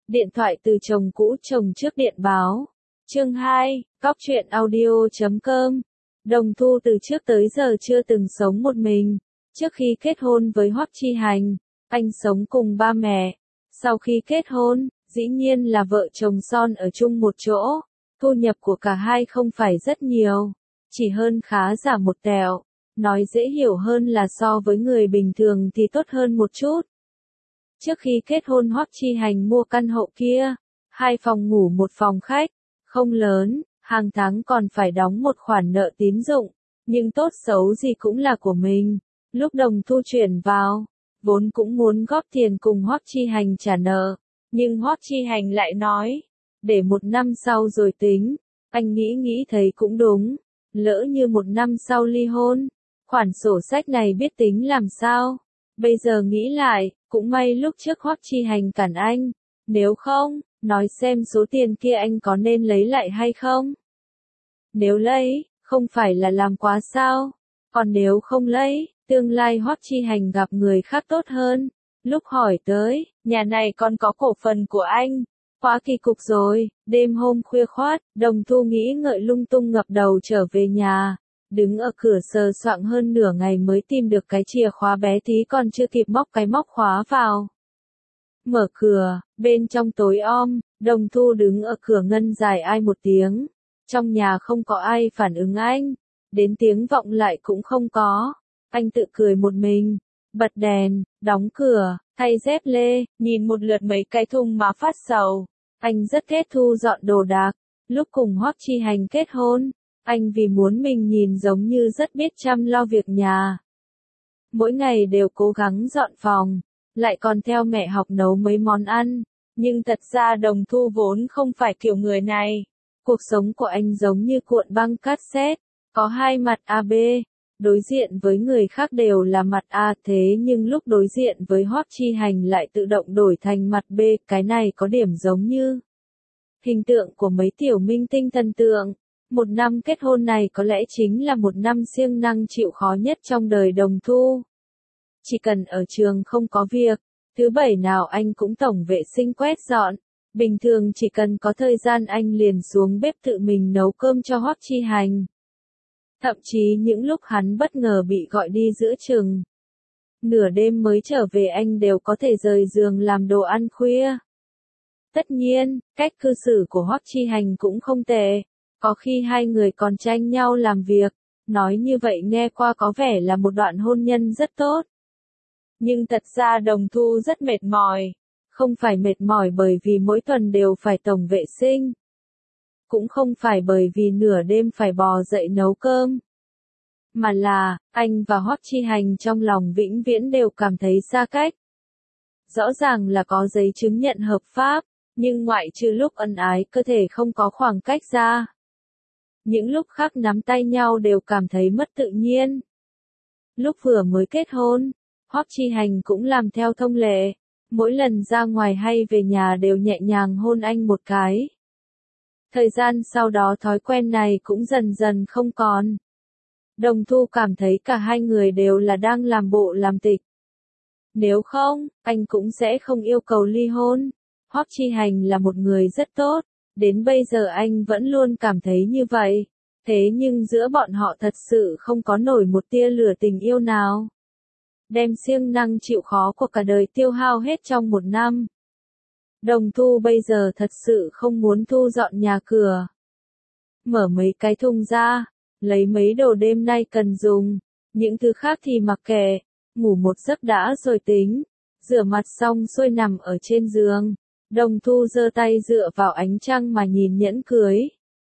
Điện thoại từ chồng cũ chồng trước điện báo. Chương 2, Cóc truyện audio.com. Đồng Thu từ trước tới giờ chưa từng sống một mình. Trước khi kết hôn với Hoắc Chi Hành, anh sống cùng ba mẹ. Sau khi kết hôn, dĩ nhiên là vợ chồng son ở chung một chỗ. Thu nhập của cả hai không phải rất nhiều, chỉ hơn khá giả một tẹo. Nói dễ hiểu hơn là so với người bình thường thì tốt hơn một chút. Trước khi kết hôn Hoắc Chi Hành mua căn hộ kia, 2 phòng ngủ 1 phòng khách, không lớn, hàng tháng còn phải đóng một khoản nợ tín dụng, nhưng tốt xấu gì cũng là của mình. Lúc Đồng Thu chuyển vào, vốn cũng muốn góp tiền cùng Hoắc Chi Hành trả nợ, nhưng Hoắc Chi Hành lại nói, để 1 năm sau rồi tính. Anh nghĩ thấy cũng đúng, lỡ như 1 năm sau ly hôn, khoản sổ sách này biết tính làm sao. Bây giờ nghĩ lại, cũng may lúc trước Hoắc Chi Hành cản anh, nếu không, nói xem số tiền kia anh có nên lấy lại hay không. Nếu lấy, không phải là làm quá sao, còn nếu không lấy, tương lai Hoắc Chi Hành gặp người khác tốt hơn. Lúc hỏi tới, nhà này còn có cổ phần của anh, quá kỳ cục rồi. Đêm hôm khuya khoắt, Đồng Thu nghĩ ngợi lung tung ngập đầu trở về nhà. Đứng ở cửa sờ soạng hơn nửa ngày mới tìm được cái chìa khóa bé tí còn chưa kịp móc cái móc khóa vào. Mở cửa, bên trong tối om, Đồng Thu đứng ở cửa ngân dài ai một tiếng. Trong nhà không có ai phản ứng anh, đến tiếng vọng lại cũng không có. Anh tự cười một mình, bật đèn, đóng cửa, thay dép lê, nhìn một lượt mấy cái thùng mà phát sầu. Anh rất thích thu dọn đồ đạc. Lúc cùng Hoắc Chi Hành kết hôn, anh vì muốn mình nhìn giống như rất biết chăm lo việc nhà. Mỗi ngày đều cố gắng dọn phòng, lại còn theo mẹ học nấu mấy món ăn. Nhưng thật ra Đồng Thu vốn không phải kiểu người này. Cuộc sống của anh giống như cuộn băng cassette, có 2 mặt AB. Đối diện với người khác đều là mặt A, thế nhưng lúc đối diện với Hoắc Chi Hành lại tự động đổi thành mặt B. Cái này có điểm giống như hình tượng của mấy tiểu minh tinh thần tượng. 1 năm kết hôn này có lẽ chính là 1 năm siêng năng chịu khó nhất trong đời Đồng Thu. Chỉ cần ở trường không có việc, thứ Bảy nào anh cũng tổng vệ sinh quét dọn. Bình thường chỉ cần có thời gian anh liền xuống bếp tự mình nấu cơm cho Hoắc Chi Hành. Thậm chí những lúc hắn bất ngờ bị gọi đi giữa chừng, nửa đêm mới trở về anh đều có thể rời giường làm đồ ăn khuya. Tất nhiên, cách cư xử của Hoắc Chi Hành cũng không tệ. Có khi hai người còn tranh nhau làm việc, nói như vậy nghe qua có vẻ là một đoạn hôn nhân rất tốt. Nhưng thật ra Đồng Thu rất mệt mỏi. Không phải mệt mỏi bởi vì mỗi tuần đều phải tổng vệ sinh. Cũng không phải bởi vì nửa đêm phải bò dậy nấu cơm. Mà là, anh và Hoắc Chi Hành trong lòng vĩnh viễn đều cảm thấy xa cách. Rõ ràng là có giấy chứng nhận hợp pháp, nhưng ngoại trừ lúc ân ái cơ thể không có khoảng cách ra. Những lúc khác nắm tay nhau đều cảm thấy mất tự nhiên. Lúc vừa mới kết hôn, Hoắc Chi Hành cũng làm theo thông lệ. Mỗi lần ra ngoài hay về nhà đều nhẹ nhàng hôn anh một cái. Thời gian sau đó thói quen này cũng dần dần không còn. Đồng Thu cảm thấy cả hai người đều là đang làm bộ làm tịch. Nếu không, anh cũng sẽ không yêu cầu ly hôn. Hoắc Chi Hành là một người rất tốt, đến bây giờ anh vẫn luôn cảm thấy như vậy. Thế nhưng giữa bọn họ thật sự không có nổi một tia lửa tình yêu nào. Đem siêng năng chịu khó của cả đời tiêu hao hết trong 1 năm. Đồng Thu bây giờ thật sự không muốn thu dọn nhà cửa. Mở mấy cái thùng ra, lấy mấy đồ đêm nay cần dùng, những thứ khác thì mặc kệ, ngủ một giấc đã rồi tính. Rửa mặt xong xuôi nằm ở trên giường, Đồng Thu giơ tay dựa vào ánh trăng mà nhìn nhẫn cưới.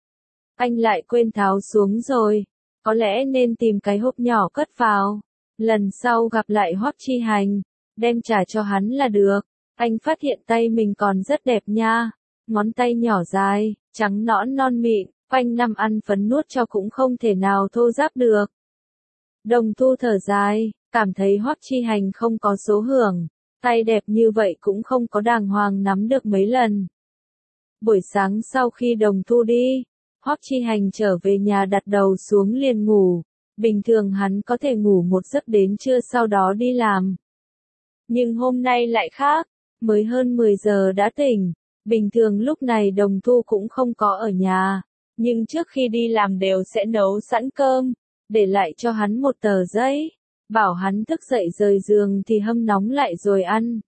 Anh lại quên tháo xuống rồi, có lẽ nên tìm cái hộp nhỏ cất vào. Lần sau gặp lại Hoắc Chi Hành, đem trả cho hắn là được. Anh phát hiện tay mình còn rất đẹp nha. Ngón tay nhỏ dài, trắng nõn non mịn, quanh năm ăn phấn nuốt cho cũng không thể nào thô ráp được. Đồng Thu thở dài, cảm thấy Hoắc Chi Hành không có số hưởng. Tay đẹp như vậy cũng không có đàng hoàng nắm được mấy lần. Buổi sáng sau khi Đồng Thu đi, Hoắc Chi Hành trở về nhà đặt đầu xuống liền ngủ. Bình thường hắn có thể ngủ một giấc đến trưa sau đó đi làm. Nhưng hôm nay lại khác, mới hơn 10 giờ đã tỉnh. Bình thường lúc này Đồng Thu cũng không có ở nhà, nhưng trước khi đi làm đều sẽ nấu sẵn cơm, để lại cho hắn một tờ giấy, bảo hắn thức dậy rời giường thì hâm nóng lại rồi ăn.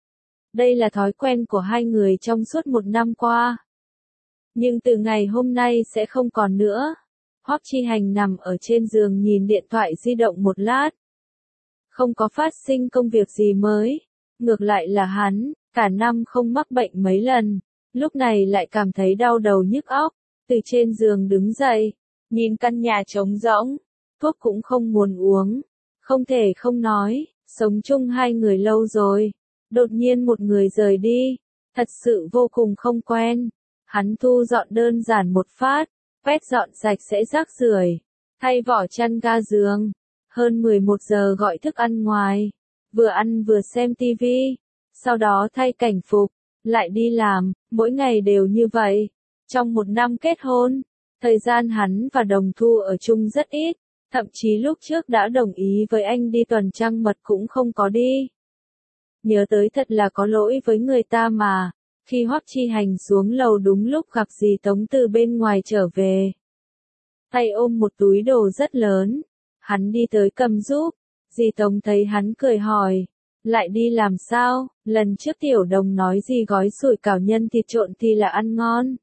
Đây là thói quen của hai người trong suốt một năm qua. Nhưng từ ngày hôm nay sẽ không còn nữa. Hoắc Chi Hành nằm ở trên giường nhìn điện thoại di động một lát. Không có phát sinh công việc gì mới. Ngược lại là hắn, cả năm không mắc bệnh mấy lần. Lúc này lại cảm thấy đau đầu nhức óc. Từ trên giường đứng dậy, nhìn căn nhà trống rỗng. Thuốc cũng không muốn uống. Không thể không nói, sống chung hai người lâu rồi. Đột nhiên một người rời đi. Thật sự vô cùng không quen. Hắn thu dọn đơn giản một phát, quét dọn sạch sẽ rác rưởi, thay vỏ chăn ga giường. Hơn 11 giờ gọi thức ăn ngoài, vừa ăn vừa xem tivi, sau đó thay cảnh phục, lại đi làm, mỗi ngày đều như vậy. Trong một năm kết hôn, thời gian hắn và Đồng Thu ở chung rất ít, thậm chí lúc trước đã đồng ý với anh đi tuần trăng mật cũng không có đi. Nhớ tới thật là có lỗi với người ta mà. Khi Hoắc Chi Hành xuống lầu đúng lúc gặp dì Tống từ bên ngoài trở về. Tay ôm một túi đồ rất lớn. Hắn đi tới cầm giúp. Dì Tống thấy hắn cười hỏi. Lại đi làm sao? Lần trước Tiểu Đồng nói dì gói sủi cảo nhân thịt trộn thì là ăn ngon.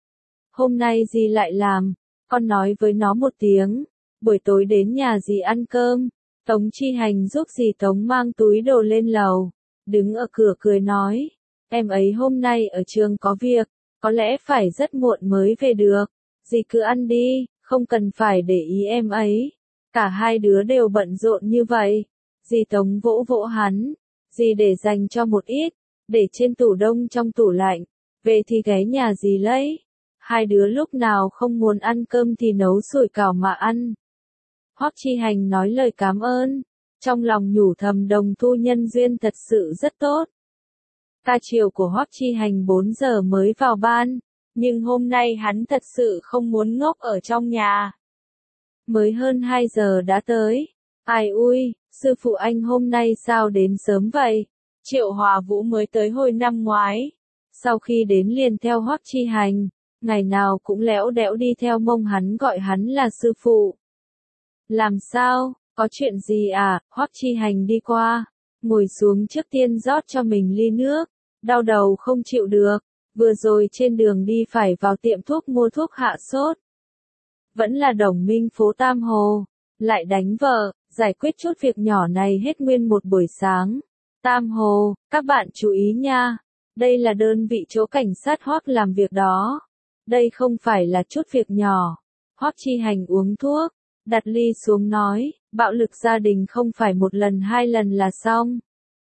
Hôm nay dì lại làm. Con nói với nó một tiếng. Buổi tối đến nhà dì ăn cơm. Tống Chi Hành giúp dì Tống mang túi đồ lên lầu. Đứng ở cửa cười nói. Em ấy hôm nay ở trường có việc, có lẽ phải rất muộn mới về được. Dì cứ ăn đi, không cần phải để ý em ấy. Cả hai đứa đều bận rộn như vậy. Dì Tống vỗ vỗ hắn. Dì để dành cho một ít, để trên tủ đông trong tủ lạnh. Về thì ghé nhà dì lấy. Hai đứa lúc nào không muốn ăn cơm thì nấu sủi cảo mà ăn. Hoắc Chi Hành nói lời cảm ơn. Trong lòng nhủ thầm Đồng Thu nhân duyên thật sự rất tốt. Ca chiều của Hoắc Chi Hành 4 giờ mới vào ban, nhưng hôm nay hắn thật sự không muốn ngốc ở trong nhà. Mới hơn 2 giờ đã tới. Ai ui, sư phụ anh hôm nay sao đến sớm vậy? Triệu Hòa Vũ mới tới hồi năm ngoái. Sau khi đến liền theo Hoắc Chi Hành, ngày nào cũng lẽo đẽo đi theo mông hắn gọi hắn là sư phụ. Làm sao, có chuyện gì à? Hoắc Chi Hành đi qua. Ngồi xuống trước tiên rót cho mình ly nước, đau đầu không chịu được, vừa rồi trên đường đi phải vào tiệm thuốc mua thuốc hạ sốt. Vẫn là Đồng Minh phố Tam Hồ, lại đánh vợ, giải quyết chút việc nhỏ này hết nguyên một buổi sáng. Tam Hồ, các bạn chú ý nha, đây là đơn vị chỗ cảnh sát Hoắc làm việc đó. Đây không phải là chút việc nhỏ. Hoắc Chi Hành uống thuốc, đặt ly xuống nói, bạo lực gia đình không phải một lần hai lần là xong.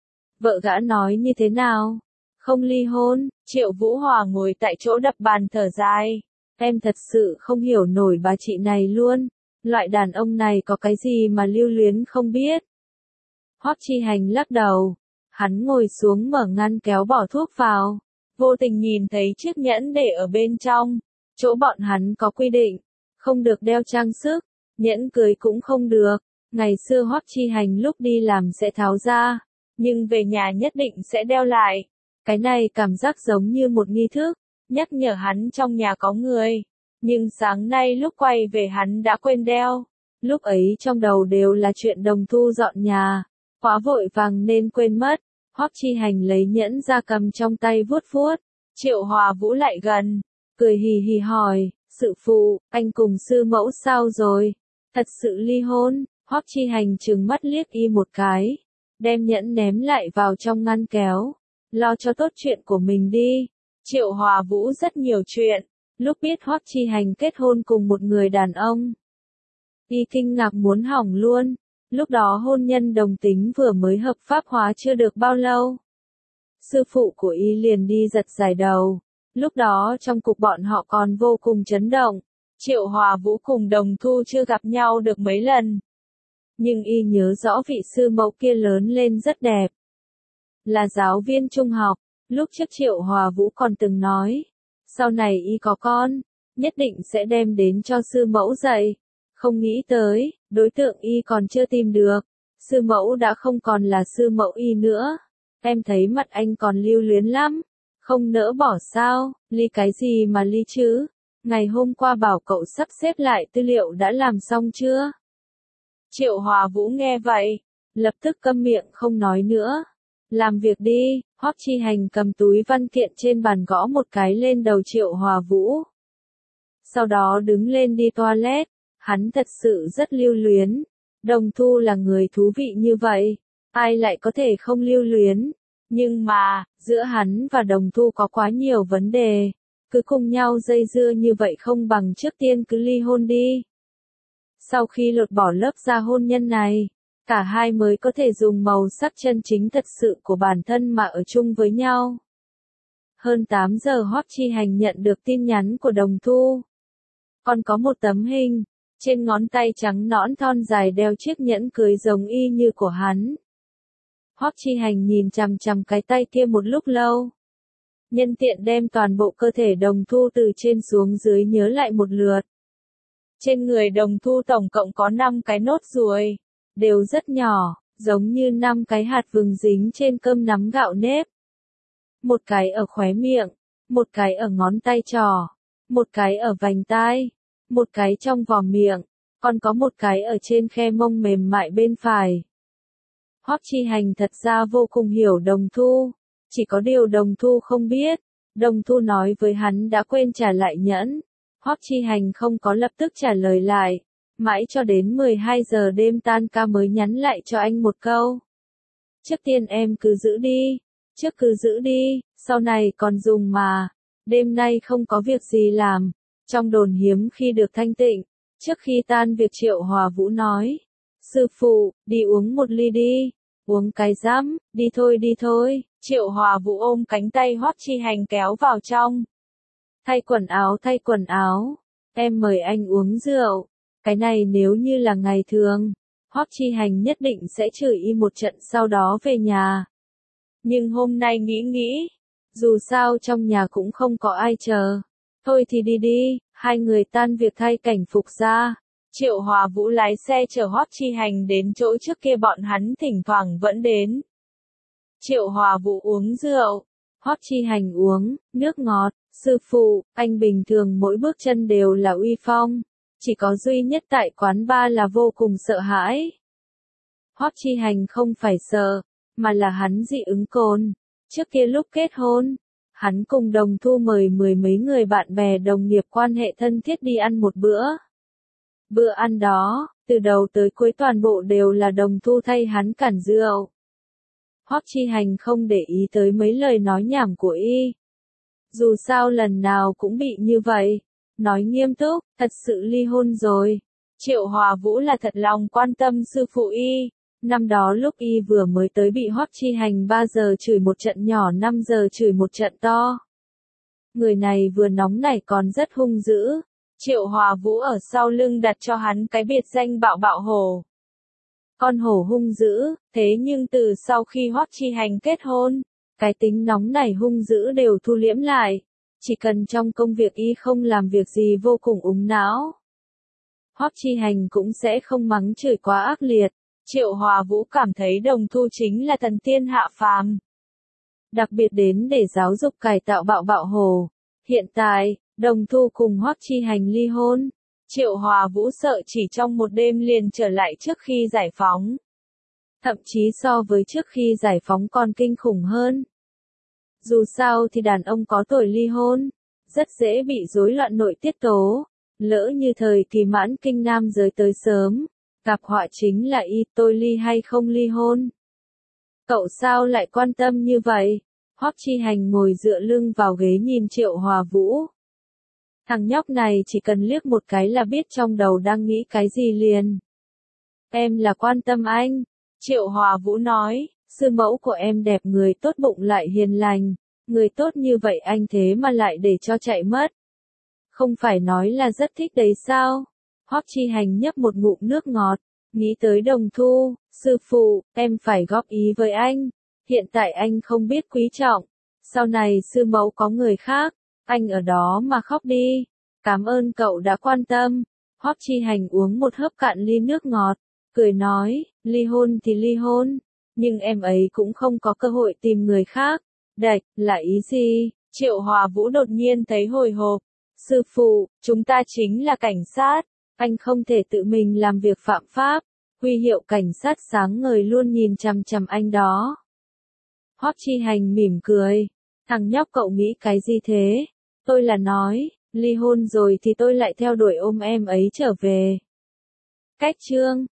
Vợ gã nói như thế nào? Không ly hôn. Triệu Vũ Hòa ngồi tại chỗ đập bàn thở dài. Em thật sự không hiểu nổi bà chị này luôn. Loại đàn ông này có cái gì mà lưu luyến không biết. Hoắc Chi Hành lắc đầu. Hắn ngồi xuống mở ngăn kéo bỏ thuốc vào. Vô tình nhìn thấy chiếc nhẫn để ở bên trong. Chỗ bọn hắn có quy định. Không được đeo trang sức. Nhẫn cưới cũng không được. Ngày xưa Hoắc Chi Hành lúc đi làm sẽ tháo ra. Nhưng về nhà nhất định sẽ đeo lại. Cái này cảm giác giống như một nghi thức, nhắc nhở hắn trong nhà có người. Nhưng sáng nay lúc quay về hắn đã quên đeo. Lúc ấy trong đầu đều là chuyện Đồng Thu dọn nhà. Quá vội vàng nên quên mất. Hoắc Chi Hành lấy nhẫn ra cầm trong tay vuốt vuốt. Triệu Hòa Vũ lại gần. Cười hì hì hỏi, sự phụ, anh cùng sư mẫu sao rồi? Thật sự ly hôn? Hoắc Chi Hành trừng mắt liếc y một cái. Đem nhẫn ném lại vào trong ngăn kéo. Lo cho tốt chuyện của mình đi. Triệu Hòa Vũ rất nhiều chuyện. Lúc biết Hoắc Chi Hành kết hôn cùng một người đàn ông, y kinh ngạc muốn hỏng luôn. Lúc đó hôn nhân đồng tính vừa mới hợp pháp hóa chưa được bao lâu. Sư phụ của y liền đi giật giải đầu. Lúc đó trong cục bọn họ còn vô cùng chấn động. Triệu Hòa Vũ cùng Đồng Thu chưa gặp nhau được mấy lần. Nhưng y nhớ rõ vị sư mẫu kia lớn lên rất đẹp. Là giáo viên trung học. Lúc trước Triệu Hòa Vũ còn từng nói. Sau này y có con, nhất định sẽ đem đến cho sư mẫu dạy. Không nghĩ tới, đối tượng y còn chưa tìm được. Sư mẫu đã không còn là sư mẫu y nữa. Em thấy mặt anh còn lưu luyến lắm. Không nỡ bỏ sao, ly cái gì mà ly chứ? Ngày hôm qua bảo cậu sắp xếp lại tư liệu đã làm xong chưa? Triệu Hòa Vũ nghe vậy, lập tức câm miệng không nói nữa. Làm việc đi, Hoắc Chi Hành cầm túi văn kiện trên bàn gõ một cái lên đầu Triệu Hòa Vũ. Sau đó đứng lên đi toilet, hắn thật sự rất lưu luyến. Đồng Thu là người thú vị như vậy, ai lại có thể không lưu luyến. Nhưng mà, giữa hắn và Đồng Thu có quá nhiều vấn đề, cứ cùng nhau dây dưa như vậy không bằng trước tiên cứ ly hôn đi. Sau khi lột bỏ lớp da hôn nhân này, cả hai mới có thể dùng màu sắc chân chính thật sự của bản thân mà ở chung với nhau. Hơn 8 giờ Hoắc Chi Hành nhận được tin nhắn của Đồng Thu. Còn có một tấm hình, trên ngón tay trắng nõn thon dài đeo chiếc nhẫn cưới giống y như của hắn. Hoắc Chi Hành nhìn chằm chằm cái tay kia một lúc lâu. Nhân tiện đem toàn bộ cơ thể Đồng Thu từ trên xuống dưới nhớ lại một lượt. Trên người Đồng Thu tổng cộng có 5 cái nốt ruồi, đều rất nhỏ, giống như 5 cái hạt vừng dính trên cơm nắm gạo nếp. Một cái ở khóe miệng, một cái ở ngón tay trỏ, một cái ở vành tai, một cái trong vỏ miệng, còn có một cái ở trên khe mông mềm mại bên phải. Hoắc Chi Hành thật ra vô cùng hiểu Đồng Thu, chỉ có điều Đồng Thu không biết, Đồng Thu nói với hắn đã quên trả lại nhẫn. Hoắc Chi Hành không có lập tức trả lời lại, mãi cho đến 12 giờ đêm tan ca mới nhắn lại cho anh một câu. Trước tiên em cứ giữ đi, trước cứ giữ đi, sau này còn dùng mà, đêm nay không có việc gì làm, trong đồn hiếm khi được thanh tịnh. Trước khi tan việc Triệu Hòa Vũ nói, sư phụ, đi uống một ly đi, uống cái rắm, đi thôi, Triệu Hòa Vũ ôm cánh tay Hoắc Chi Hành kéo vào trong. Thay quần áo, em mời anh uống rượu, cái này nếu như là ngày thường, Hoắc Chi Hành nhất định sẽ chửi y một trận sau đó về nhà. Nhưng hôm nay nghĩ, dù sao trong nhà cũng không có ai chờ, thôi thì đi, hai người tan việc thay cảnh phục ra. Triệu Hòa Vũ lái xe chở Hoắc Chi Hành đến chỗ trước kia bọn hắn thỉnh thoảng vẫn đến. Triệu Hòa Vũ uống rượu, Hoắc Chi Hành uống nước ngọt. Sư phụ, anh bình thường mỗi bước chân đều là uy phong, chỉ có duy nhất tại quán bar là vô cùng sợ hãi. Hoắc Chi Hành không phải sợ, mà là hắn dị ứng cồn. Trước kia lúc kết hôn, hắn cùng Đồng Thu mời mười mấy người bạn bè đồng nghiệp quan hệ thân thiết đi ăn một bữa. Bữa ăn đó, từ đầu tới cuối toàn bộ đều là Đồng Thu thay hắn cản rượu. Hoắc Chi Hành không để ý tới mấy lời nói nhảm của y. Dù sao lần nào cũng bị như vậy. Nói nghiêm túc, thật sự ly hôn rồi. Triệu Hòa Vũ là thật lòng quan tâm sư phụ y. Năm đó lúc y vừa mới tới bị Hoắc Chi Hành 3 giờ chửi một trận nhỏ 5 giờ chửi một trận to. Người này vừa nóng nảy còn rất hung dữ. Triệu Hòa Vũ ở sau lưng đặt cho hắn cái biệt danh bạo bạo hổ. Con hổ hung dữ, thế nhưng từ sau khi Hoắc Chi Hành kết hôn, cái tính nóng nảy hung dữ đều thu liễm lại, chỉ cần trong công việc y không làm việc gì vô cùng úng não. Hoắc Chi Hành cũng sẽ không mắng chửi quá ác liệt, Triệu Hòa Vũ cảm thấy Đồng Thu chính là thần tiên hạ phàm. Đặc biệt đến để giáo dục cải tạo bạo bạo hồ. Hiện tại, Đồng Thu cùng Hoắc Chi Hành ly hôn, Triệu Hòa Vũ sợ chỉ trong một đêm liền trở lại trước khi giải phóng. Thậm chí so với trước khi giải phóng còn kinh khủng hơn. Dù sao thì đàn ông có tuổi ly hôn, rất dễ bị rối loạn nội tiết tố. Lỡ như thời kỳ mãn kinh nam giới tới sớm, gặp họa chính là y tôi ly hay không ly hôn. Cậu sao lại quan tâm như vậy? Hoắc Chi Hành ngồi dựa lưng vào ghế nhìn Triệu Hòa Vũ. Thằng nhóc này chỉ cần liếc một cái là biết trong đầu đang nghĩ cái gì liền. Em là quan tâm anh. Triệu Hòa Vũ nói, sư mẫu của em đẹp người tốt bụng lại hiền lành, người tốt như vậy anh thế mà lại để cho chạy mất. Không phải nói là rất thích đấy sao? Hoắc Chi Hành nhấp một ngụm nước ngọt, nghĩ tới Đồng Thu, sư phụ, em phải góp ý với anh. Hiện tại anh không biết quý trọng, sau này sư mẫu có người khác, anh ở đó mà khóc đi. Cảm ơn cậu đã quan tâm. Hoắc Chi Hành uống một hớp cạn ly nước ngọt, cười nói, ly hôn thì ly hôn, nhưng em ấy cũng không có cơ hội tìm người khác. Đạch, là ý gì? Triệu Hòa Vũ đột nhiên thấy hồi hộp. Sư phụ, chúng ta chính là cảnh sát, anh không thể tự mình làm việc phạm pháp. Huy hiệu cảnh sát sáng ngời luôn nhìn chằm chằm anh đó. Hoắc Chi Hành mỉm cười. Thằng nhóc cậu nghĩ cái gì thế? Tôi là nói, ly hôn rồi thì tôi lại theo đuổi ôm em ấy trở về. Cách chương